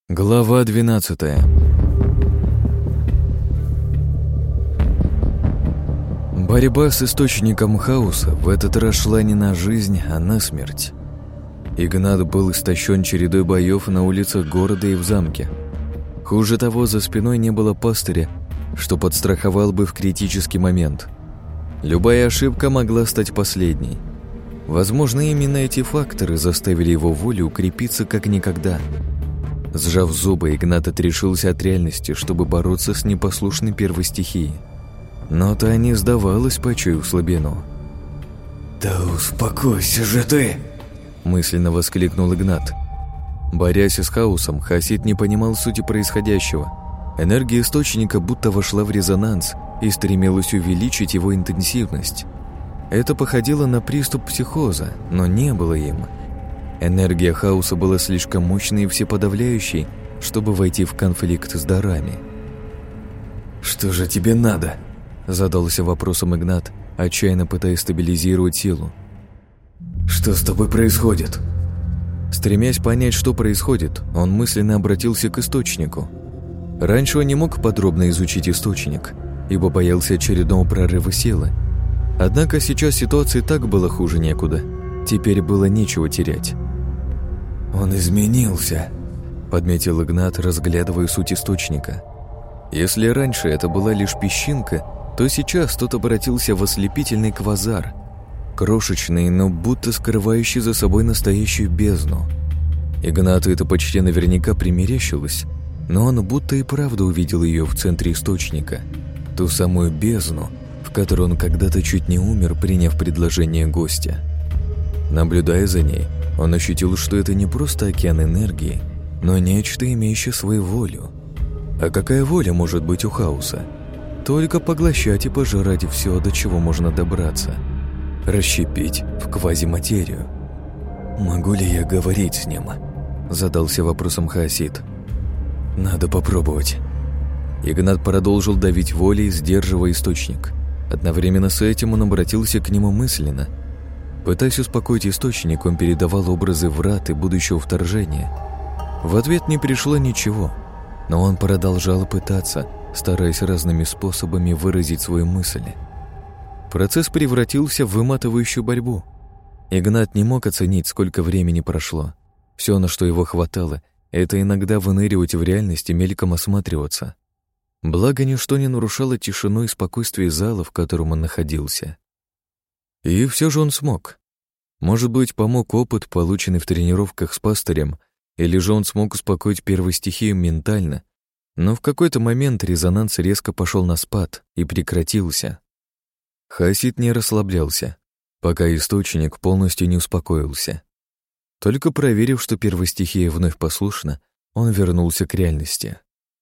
Глава 12. Борьба с источником хаоса в этот раз шла не на жизнь, а на смерть. Игнат был истощен чередой боев на улицах города и в замке. Хуже того, за спиной не было пастыря, что подстраховал бы в критический момент. Любая ошибка могла стать последней. Возможно, именно эти факторы заставили его волю укрепиться как никогда. Сжав зубы, Игнат отрешился от реальности, чтобы бороться с непослушной первой стихией. Но та не сдавалась, почуяв слабину. «Да успокойся же ты!» – мысленно воскликнул Игнат. Борясь с хаосом, Хасид не понимал сути происходящего. Энергия источника будто вошла в резонанс и стремилась увеличить его интенсивность. Это походило на приступ психоза, но не было им. Энергия хаоса была слишком мощной и всеподавляющей, чтобы войти в конфликт с дарами. «Что же тебе надо?» – задался вопросом Игнат, отчаянно пытаясь стабилизировать силу. «Что с тобой происходит?» Стремясь понять, что происходит, он мысленно обратился к источнику. Раньше он не мог подробно изучить источник, ибо боялся очередного прорыва силы. Однако сейчас ситуация и так была хуже некуда. Теперь было нечего терять. «Он изменился», — подметил Игнат, разглядывая суть источника. Если раньше это была лишь песчинка, то сейчас тот обратился в ослепительный квазар, крошечный, но будто скрывающий за собой настоящую бездну. Игнату это почти наверняка примерещилось, но он будто и правда увидел ее в центре источника, ту самую бездну, в которой он когда-то чуть не умер, приняв предложение гостя. Наблюдая за ней, он ощутил, что это не просто океан энергии, но нечто, имеющее свою волю. А какая воля может быть у хаоса? Только поглощать и пожирать все, до чего можно добраться. Расщепить в квазиматерию. «Могу ли я говорить с ним?» – задался вопросом Хасид. «Надо попробовать». Игнат продолжил давить волей, сдерживая источник. Одновременно с этим он обратился к нему мысленно. Пытаясь успокоить источник, он передавал образы врат и будущего вторжения. В ответ не пришло ничего, но он продолжал пытаться, стараясь разными способами выразить свою мысль. Процесс превратился в выматывающую борьбу. Игнат не мог оценить, сколько времени прошло. Все, на что его хватало, это иногда выныривать в реальности, мельком осматриваться. Благо, ничто не нарушало тишину и спокойствие зала, в котором он находился. И все же он смог. Может быть, помог опыт, полученный в тренировках с пастырем, или же он смог успокоить первую стихию ментально, но в какой-то момент резонанс резко пошел на спад и прекратился. Хасид не расслаблялся, пока источник полностью не успокоился. Только проверив, что первая стихия вновь послушна, он вернулся к реальности.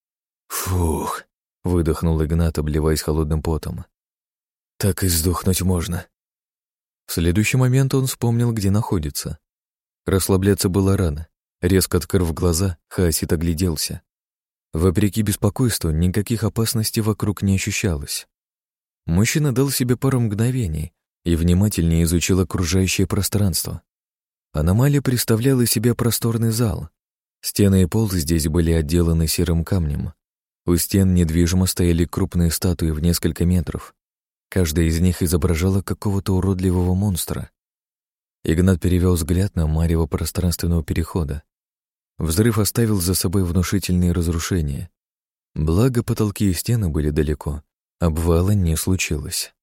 «Фух», — выдохнул Игнат, обливаясь холодным потом. «Так и сдохнуть можно». В следующий момент он вспомнил, где находится. Расслабляться было рано. Резко открыв глаза, Хасид огляделся. Вопреки беспокойству, никаких опасностей вокруг не ощущалось. Мужчина дал себе пару мгновений и внимательнее изучил окружающее пространство. Аномалия представляла из себя просторный зал. Стены и пол здесь были отделаны серым камнем. У стен недвижимо стояли крупные статуи в несколько метров. Каждая из них изображала какого-то уродливого монстра. Игнат перевел взгляд на марево пространственного перехода. Взрыв оставил за собой внушительные разрушения. Благо, потолки и стены были далеко, обвала не случилось.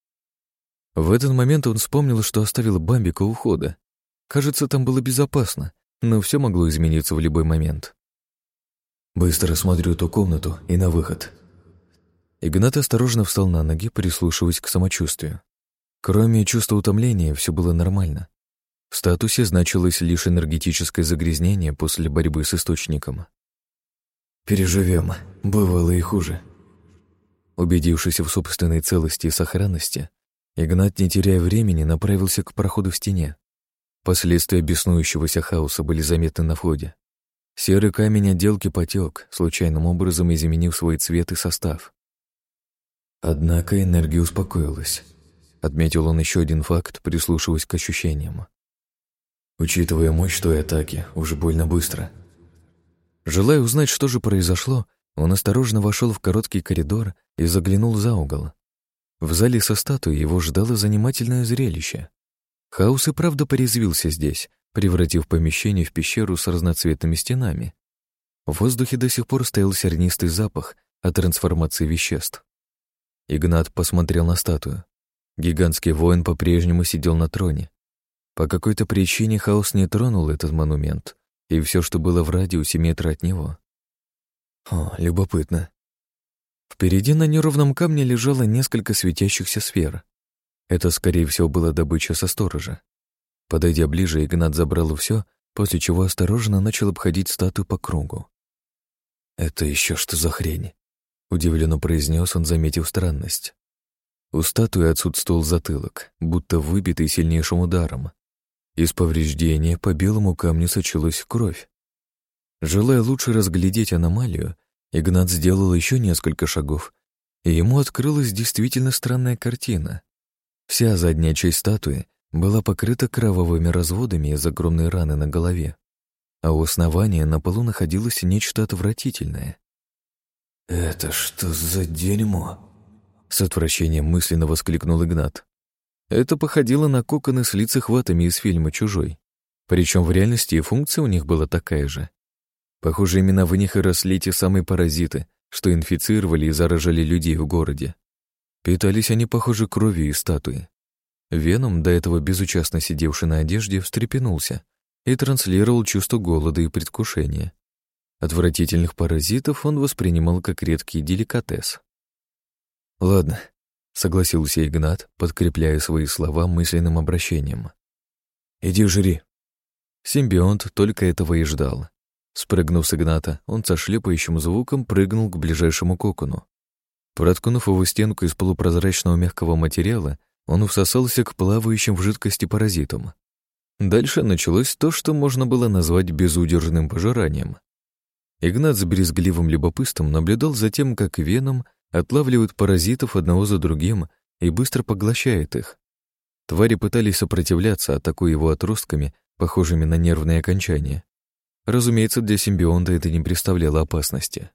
В этот момент он вспомнил, что оставил Бамбика у входа. Кажется, там было безопасно, но все могло измениться в любой момент. «Быстро смотрю ту комнату и на выход». Игнат осторожно встал на ноги, прислушиваясь к самочувствию. Кроме чувства утомления, все было нормально. В статусе значилось лишь энергетическое загрязнение после борьбы с источником. «Переживем, бывало и хуже». Убедившись в собственной целости и сохранности, Игнат, не теряя времени, направился к проходу в стене. Последствия беснующегося хаоса были заметны на входе. Серый камень отделки потек, случайным образом изменив свой цвет и состав. Однако энергия успокоилась. Отметил он еще один факт, прислушиваясь к ощущениям. Учитывая мощь той атаки, уже больно быстро. Желая узнать, что же произошло, он осторожно вошел в короткий коридор и заглянул за угол. В зале со статуей его ждало занимательное зрелище. Хаос и правда порезвился здесь, превратив помещение в пещеру с разноцветными стенами. В воздухе до сих пор стоял сернистый запах от трансформации веществ. Игнат посмотрел на статую. Гигантский воин по-прежнему сидел на троне. По какой-то причине Хаос не тронул этот монумент и все, что было в радиусе метра от него. О, любопытно. Впереди на неровном камне лежало несколько светящихся сфер. Это, скорее всего, была добыча со сторожа. Подойдя ближе, Игнат забрал все, после чего осторожно начал обходить статую по кругу. «Это еще что за хрень?» — удивленно произнес он, заметив странность. У статуи отсутствовал затылок, будто выбитый сильнейшим ударом. Из повреждения по белому камню сочилась кровь. Желая лучше разглядеть аномалию, Игнат сделал еще несколько шагов, и ему открылась действительно странная картина. Вся задняя часть статуи была покрыта кровавыми разводами из огромной раны на голове, а у основания на полу находилось нечто отвратительное. «Это что за дерьмо?» С отвращением мысленно воскликнул Игнат. Это походило на коконы с лицехватами из фильма «Чужой». Причем в реальности и функция у них была такая же. Похоже, именно в них и росли те самые паразиты, что инфицировали и заражали людей в городе. Питались они, похоже, кровью из статуи. Веном, до этого безучастно сидевший на одежде, встрепенулся и транслировал чувство голода и предвкушения. Отвратительных паразитов он воспринимал как редкий деликатес. «Ладно», — согласился Игнат, подкрепляя свои слова мысленным обращением. «Иди жри». Симбионт только этого и ждал. Спрыгнув с Игната, он со шлепающим звуком прыгнул к ближайшему кокону. Проткнув его стенку из полупрозрачного мягкого материала, он всосался к плавающим в жидкости паразитам. Дальше началось то, что можно было назвать безудержным пожиранием. Игнат с брезгливым любопытством наблюдал за тем, как веном отлавливают паразитов одного за другим и быстро поглощает их. Твари пытались сопротивляться, атакуя его отростками, похожими на нервные окончания. Разумеется, для симбионта это не представляло опасности.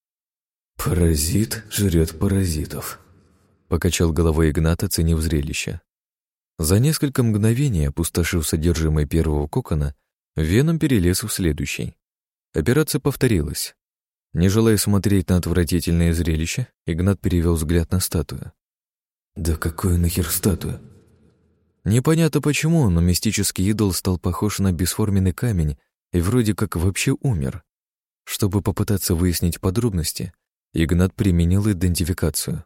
«Паразит жрет паразитов», — покачал головой Игнат, оценив зрелище. За несколько мгновений, опустошив содержимое первого кокона, веном перелез в следующий. Операция повторилась. Не желая смотреть на отвратительное зрелище, Игнат перевел взгляд на статую. «Да какой нахер статуя?» Непонятно почему, но мистический идол стал похож на бесформенный камень и вроде как вообще умер. Чтобы попытаться выяснить подробности, Игнат применил идентификацию.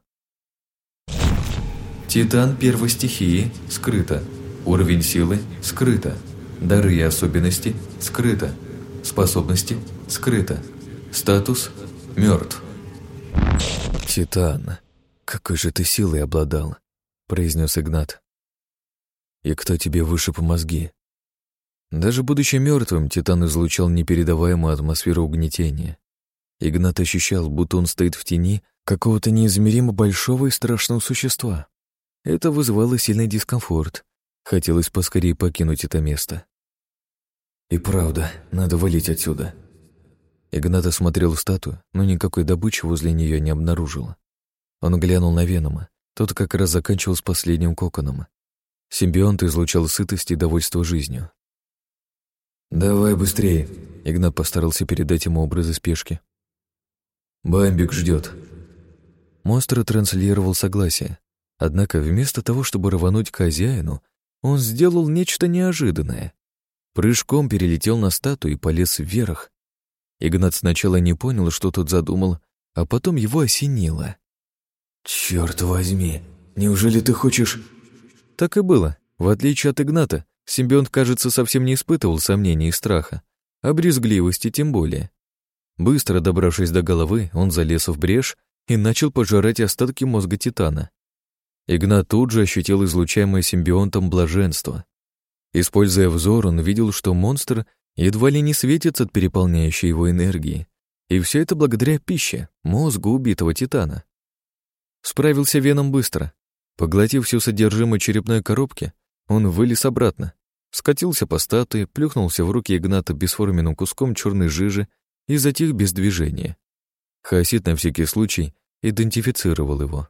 Титан первой стихии — скрыто. Уровень силы — скрыто. Дары и особенности — скрыто. Способности — скрыто. Статус — мертв. «Титан, какой же ты силой обладал», — произнес Игнат. «И кто тебе вышиб мозги?» Даже будучи мертвым, Титан излучал непередаваемую атмосферу угнетения. Игнат ощущал, будто он стоит в тени какого-то неизмеримо большого и страшного существа. Это вызывало сильный дискомфорт. Хотелось поскорее покинуть это место. «И правда, надо валить отсюда». Игнат осмотрел статую, но никакой добычи возле нее не обнаружил. Он глянул на Венома. Тот как раз заканчивал с последним коконом. Симбионт излучал сытость и довольство жизнью. «Давай быстрее», — Игнат постарался передать ему образы спешки. «Бамбик ждет». Монстр транслировал согласие. Однако вместо того, чтобы рвануть к хозяину, он сделал нечто неожиданное. Прыжком перелетел на статую и полез вверх. Игнат сначала не понял, что тот задумал, а потом его осенило. «Черт возьми, неужели ты хочешь...» Так и было. В отличие от Игната, симбионт, кажется, совсем не испытывал сомнений и страха, а брезгливости тем более. Быстро добравшись до головы, он залез в брешь и начал пожирать остатки мозга Титана. Игнат тут же ощутил излучаемое симбионтом блаженство. Используя взор, он видел, что монстр едва ли не светится от переполняющей его энергии. И все это благодаря пище, мозгу убитого Титана. Справился Веном быстро. Поглотив все содержимое черепной коробки, он вылез обратно, скатился по статуе, плюхнулся в руки Игната бесформенным куском черной жижи и затих без движения. Хаосид на всякий случай идентифицировал его.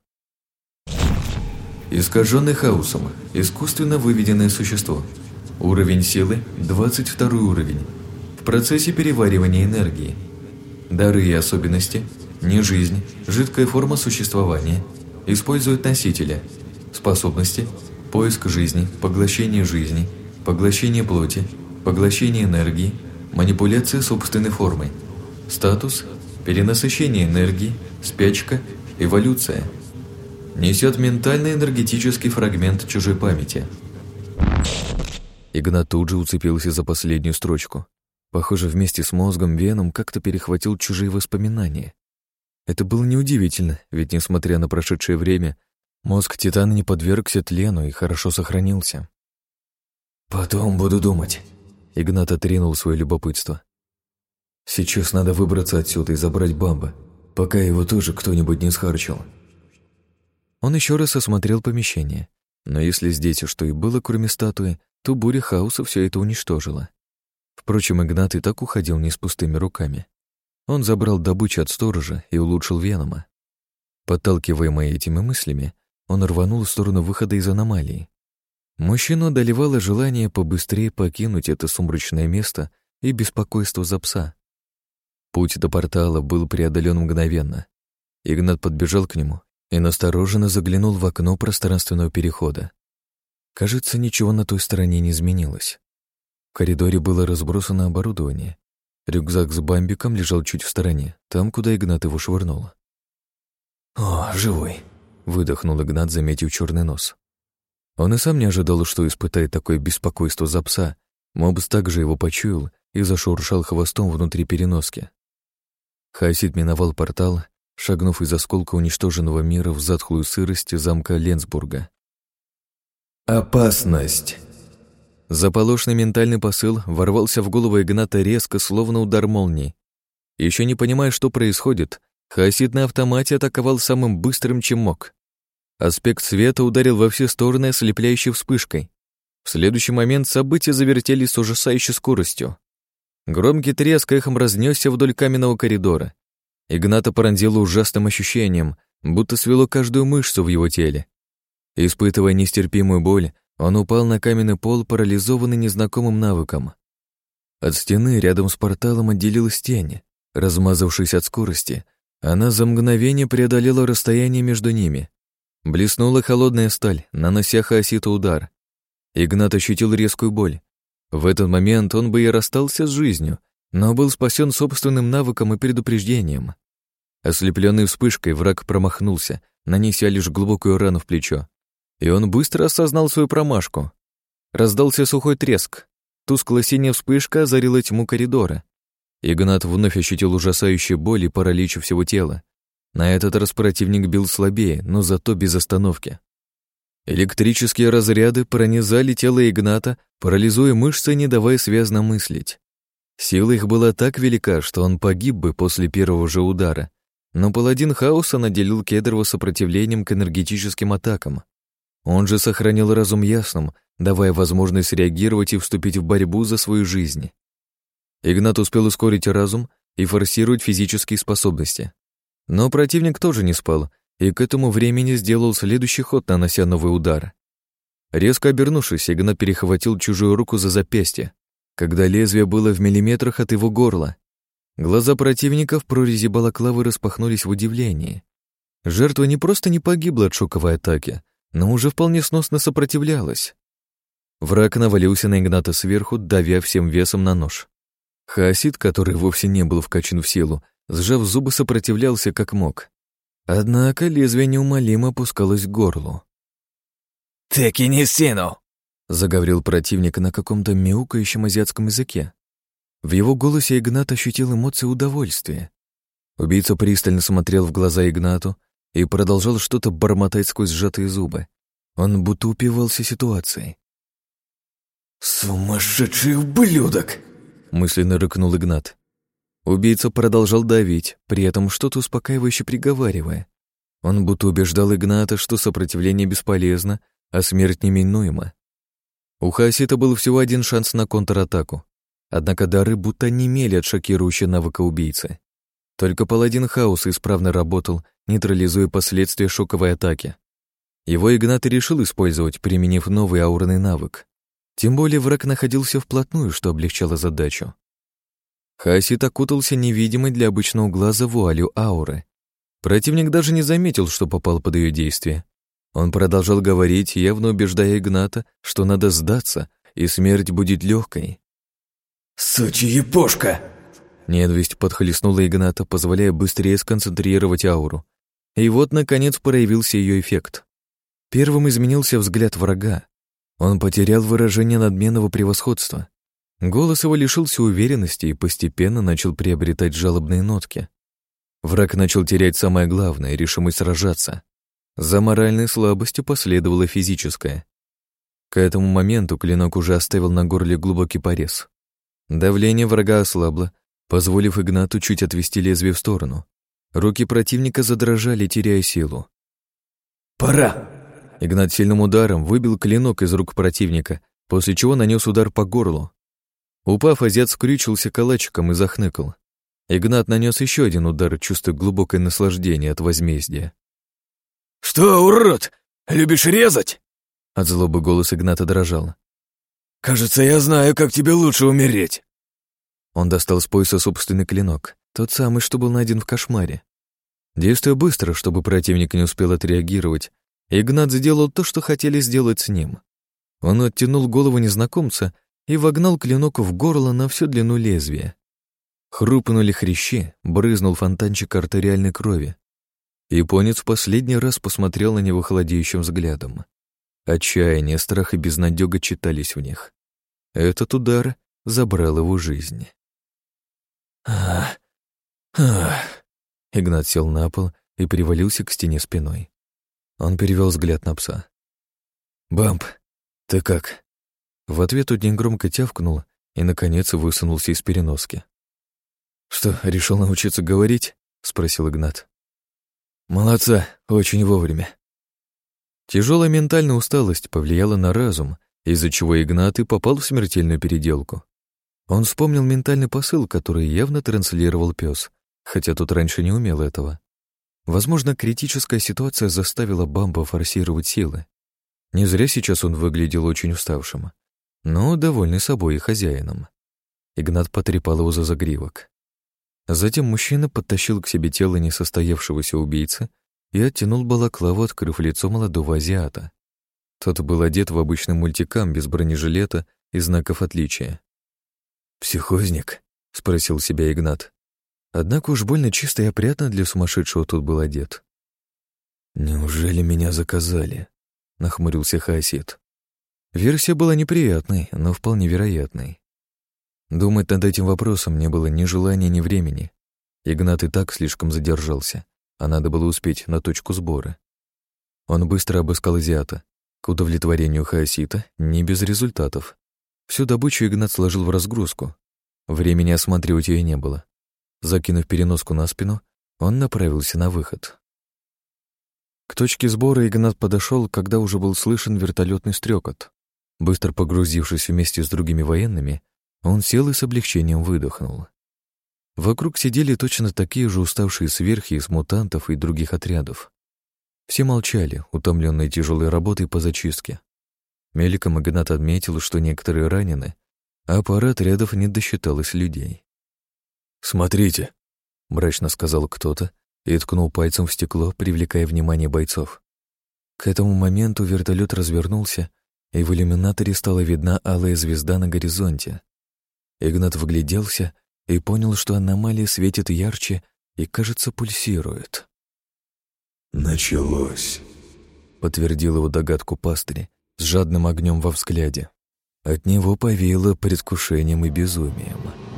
Искаженный хаосом, искусственно выведенное существо. Уровень силы – 22 уровень. В процессе переваривания энергии. Дары и особенности – не жизнь, жидкая форма существования. Использует носителя. Способности – поиск жизни, поглощение плоти, поглощение энергии, манипуляция собственной формой. Статус – перенасыщение энергии, спячка, эволюция. Несет ментально-энергетический фрагмент чужой памяти. Игнат тут же уцепился за последнюю строчку. Похоже, вместе с мозгом Веном как-то перехватил чужие воспоминания. Это было неудивительно, ведь, несмотря на прошедшее время, мозг Титана не подвергся тлену и хорошо сохранился. «Потом буду думать». Игнат отринул свое любопытство. «Сейчас надо выбраться отсюда и забрать Бамба, пока его тоже кто-нибудь не схарчил». Он еще раз осмотрел помещение, но если здесь что и было, кроме статуи, то буря хаоса все это уничтожила. Впрочем, Игнат и так уходил не с пустыми руками. Он забрал добычу от сторожа и улучшил Венома. Подталкиваемый этими мыслями, он рванул в сторону выхода из аномалии. Мужчину одолевало желание побыстрее покинуть это сумрачное место и беспокойство за пса. Путь до портала был преодолен мгновенно. Игнат подбежал к нему и настороженно заглянул в окно пространственного перехода. Кажется, ничего на той стороне не изменилось. В коридоре было разбросано оборудование. Рюкзак с бамбиком лежал чуть в стороне, там, куда Игнат его швырнул. «О, живой!» — выдохнул Игнат, заметив черный нос. Он и сам не ожидал, что испытает такое беспокойство за пса. Мобс также его почуял и зашуршал хвостом внутри переноски. Хаосид миновал портал, шагнув из осколка уничтоженного мира в затхлую сырость замка Ленсбурга. «Опасность!» Заполошный ментальный посыл ворвался в голову Игната резко, словно удар молнии. Еще не понимая, что происходит, Хаосид на автомате атаковал самым быстрым, чем мог. Аспект света ударил во все стороны ослепляющей вспышкой. В следующий момент события завертелись с ужасающей скоростью. Громкий треск эхом разнесся вдоль каменного коридора. Игната пронзило ужасным ощущением, будто свело каждую мышцу в его теле. Испытывая нестерпимую боль, он упал на каменный пол, парализованный незнакомым навыком. От стены рядом с порталом отделилась тень. Размазавшись от скорости, она за мгновение преодолела расстояние между ними. Блеснула холодная сталь, нанося Хаоситу удар. Игнат ощутил резкую боль. В этот момент он бы и расстался с жизнью, но был спасен собственным навыком и предупреждением. Ослепленный вспышкой, враг промахнулся, нанеся лишь глубокую рану в плечо. И он быстро осознал свою промашку. Раздался сухой треск. Тусклая синяя вспышка озарила тьму коридора. Игнат вновь ощутил ужасающую боль и паралич всего тела. На этот раз противник бил слабее, но зато без остановки. Электрические разряды пронизали тело Игната, парализуя мышцы, не давая связно мыслить. Сила их была так велика, что он погиб бы после первого же удара, но паладин хаоса наделил Кедрова сопротивлением к энергетическим атакам. Он же сохранил разум ясным, давая возможность реагировать и вступить в борьбу за свою жизнь. Игнат успел ускорить разум и форсировать физические способности. Но противник тоже не спал, и к этому времени сделал следующий ход, нанося новый удар. Резко обернувшись, Игнат перехватил чужую руку за запястье, когда лезвие было в миллиметрах от его горла. Глаза противника в прорези балаклавы распахнулись в удивлении. Жертва не просто не погибла от шоковой атаки, но уже вполне сносно сопротивлялась. Враг навалился на Игната сверху, давя всем весом на нож. Хаосид, который вовсе не был вкачан в силу, сжав зубы, сопротивлялся как мог. Однако лезвие неумолимо опускалось к горлу. «Таки не сину!» — заговорил противник на каком-то мяукающем азиатском языке. В его голосе Игнат ощутил эмоции удовольствия. Убийца пристально смотрел в глаза Игнату и продолжал что-то бормотать сквозь сжатые зубы. Он будто упивался ситуацией. «Сумасшедший ублюдок!» — мысленно рыкнул Игнат. Убийца продолжал давить, при этом что-то успокаивающе приговаривая. Он будто убеждал Игната, что сопротивление бесполезно, а смерть неминуема. У Хаосита был всего один шанс на контратаку. однако дары будто онемели от шокирующего навыка убийцы. Только паладин хаоса исправно работал, нейтрализуя последствия шоковой атаки. Его Игнат и решил использовать, применив новый аурный навык. Тем более враг находился вплотную, что облегчало задачу. Хаосит окутался невидимой для обычного глаза вуалью ауры. Противник даже не заметил, что попал под ее действие. Он продолжал говорить, явно убеждая Игната, что надо сдаться, и смерть будет легкой. «Сучья епошка!» Ненависть подхлестнула Игната, позволяя быстрее сконцентрировать ауру. И вот, наконец, проявился ее эффект. Первым изменился взгляд врага. Он потерял выражение надменного превосходства. Голос его лишился уверенности и постепенно начал приобретать жалобные нотки. Враг начал терять самое главное — решимость сражаться. За моральной слабостью последовала физическая. К этому моменту клинок уже оставил на горле глубокий порез. Давление врага ослабло, позволив Игнату чуть отвести лезвие в сторону. Руки противника задрожали, теряя силу. «Пора!» Игнат сильным ударом выбил клинок из рук противника, после чего нанес удар по горлу. Упав, азиат скрючился калачиком и захныкал. Игнат нанес еще один удар, чувствуя глубокое наслаждение от возмездия. «Что, урод, любишь резать?» От злобы голос Игната дрожал. «Кажется, я знаю, как тебе лучше умереть». Он достал с пояса собственный клинок, тот самый, что был найден в кошмаре. Действуя быстро, чтобы противник не успел отреагировать, Игнат сделал то, что хотели сделать с ним. Он оттянул голову незнакомца и вогнал клинок в горло на всю длину лезвия. Хрупнули хрящи, брызнул фонтанчик артериальной крови. Японец в последний раз посмотрел на него холодеющим взглядом. Отчаяние, страх и безнадёга читались в них. Этот удар забрал его жизнь. Игнат сел на пол и привалился к стене спиной. Он перевел взгляд на пса. «Бамп, ты как?» В ответ тот негромко тявкнул и, наконец, высунулся из переноски. «Что, решил научиться говорить?» — спросил Игнат. «Молодца, очень вовремя». Тяжелая ментальная усталость повлияла на разум, из-за чего Игнат и попал в смертельную переделку. Он вспомнил ментальный посыл, который явно транслировал пес, хотя тот раньше не умел этого. Возможно, критическая ситуация заставила Бампа форсировать силы. Не зря сейчас он выглядел очень уставшим, но довольный собой и хозяином. Игнат потрепал его за загривок. Затем мужчина подтащил к себе тело несостоявшегося убийцы и оттянул балаклаву, открыв лицо молодого азиата. Тот был одет в обычный мультикам без бронежилета и знаков отличия. «Психозник?» — спросил себя Игнат. Однако уж больно чисто и опрятно для сумасшедшего тут был одет. «Неужели меня заказали?» — нахмурился Хаосит. Версия была неприятной, но вполне вероятной. Думать над этим вопросом не было ни желания, ни времени. Игнат и так слишком задержался, а надо было успеть на точку сбора. Он быстро обыскал азиата. К удовлетворению Хаосита не без результатов. Всю добычу Игнат сложил в разгрузку. Времени осматривать ее не было. Закинув переноску на спину, он направился на выход. К точке сбора Игнат подошел, когда уже был слышен вертолетный стрекот. Быстро погрузившись вместе с другими военными, он сел и с облегчением выдохнул. Вокруг сидели точно такие же уставшие сверхи из мутантов и других отрядов. Все молчали, утомленные тяжелой работой по зачистке. Мельком Игнат отметил, что некоторые ранены, а пара отрядов не досчиталось людей. «Смотрите», — мрачно сказал кто-то и ткнул пальцем в стекло, привлекая внимание бойцов. К этому моменту вертолет развернулся, и в иллюминаторе стала видна алая звезда на горизонте. Игнат вгляделся и понял, что аномалия светит ярче и, кажется, пульсирует. «Началось», — подтвердил его догадку пастырь с жадным огнем во взгляде. От него повеяло предвкушением и безумием.